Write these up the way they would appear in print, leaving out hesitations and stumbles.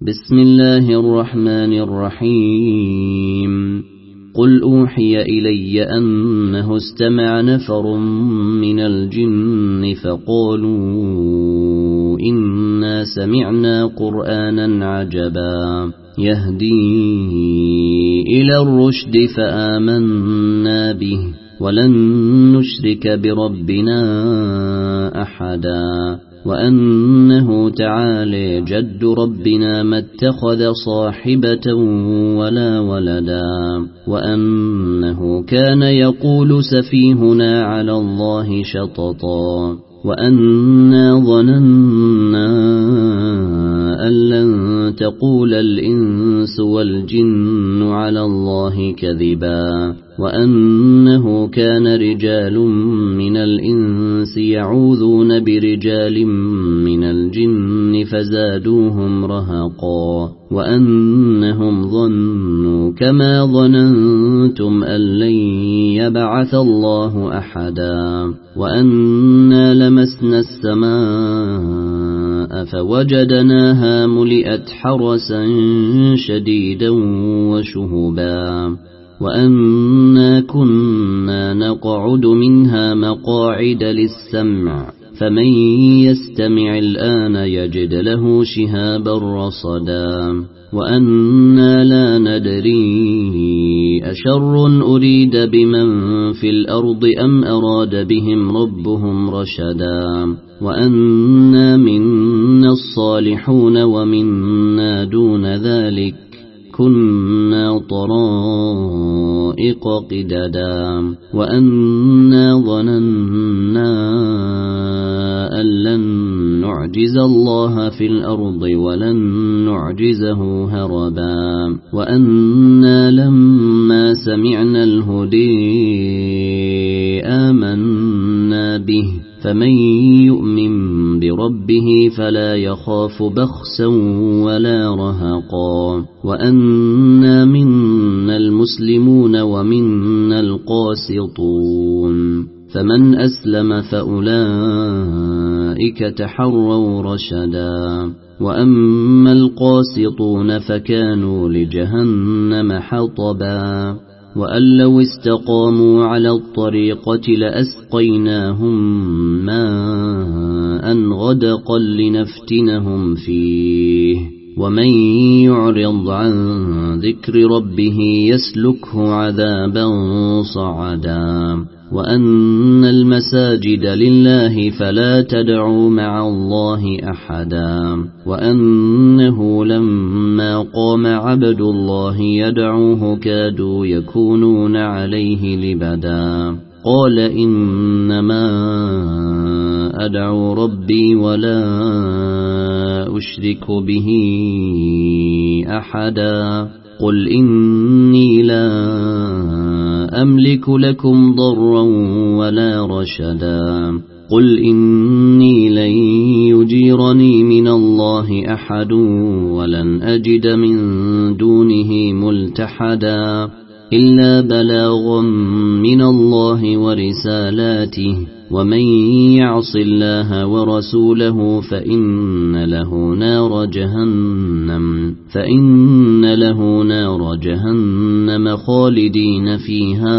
بسم الله الرحمن الرحيم قل أوحي إلي أنه استمع نفر من الجن فقالوا إنا سمعنا قرآنا عجبا يهدي إلى الرشد فآمنا به ولن نشرك بربنا أحدا وأنه تعالى جد ربنا ما اتخذ صاحبة ولا ولدا وأنه كان يقول سفيهنا على الله شططا وأنا ظننا أن لن تقول الإنس والجن على الله كذبا وأنه كان رجال من الإنس يعوذون برجال من الجن فزادوهم رهقا وأنهم ظنوا كما ظننتم أن لن يبعث الله أحدا وأنا لمسنا السماء فوجدناها ملئت حرسا شديدا وشهبا وأنا كنا نقعد منها مقاعد للسمع فمن يستمع الآن يجد له شهابا رصدا وأنا لا ندري أشر أريد بمن في الأرض أم أراد بهم ربهم رشدا وأنا منا الصالحون ومنا دون ذلك كنا طرائق قددا وأنا ظننا أن لن نعجز الله في الأرض ولن نعجزه هربا وأنا لما سمعنا الهدي آمنا به فمن يؤمن بربه فلا يخاف بخسا ولا رهقا وأنا منا المسلمون ومنا القاسطون فمن أسلم فأولئك تحروا رشدا وأما القاسطون فكانوا لجهنم حطبا وأن لو استقاموا على الطريقة لأسقيناهم ماء غدقا لنفتنهم فيه ومن يعرض عن ذكر ربه يسلكه عذابا صعدا وأن المساجد لله فلا تدعوا مع الله أحدا وأنه لما قام عبد الله يدعوه كادوا يكونون عليه لبدا قال إنما أدعو ربي ولا أشرك به أحدا قل إني لا أملك لكم ضرا ولا رشدا قل إني لن يجيرني من الله أحد ولن أجد من دونه ملتحدا إلا بلاغا من الله ورسالاته ومن يعص الله ورسوله فإن له نار جهنم خالدين فيها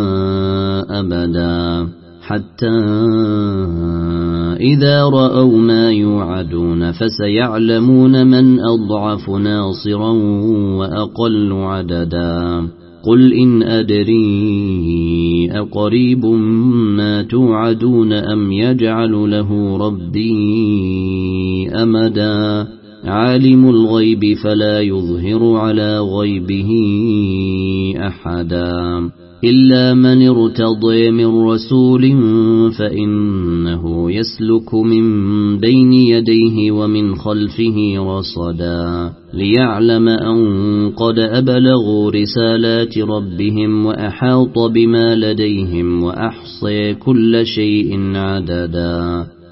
أبدا حتى إذا رأوا ما يوعدون فسيعلمون من أضعف ناصرا وأقل عددا قل إن أدري أقريب ما توعدون أم يجعل له ربي أمدا عالم الغيب فلا يظهر على غيبه أحدا إلا من ارتضي من رسول فإنه يسلك من بين يديه ومن خلفه رصدا ليعلم أن قد أبلغوا رسالات ربهم وأحاط بما لديهم وأحصى كل شيء عددا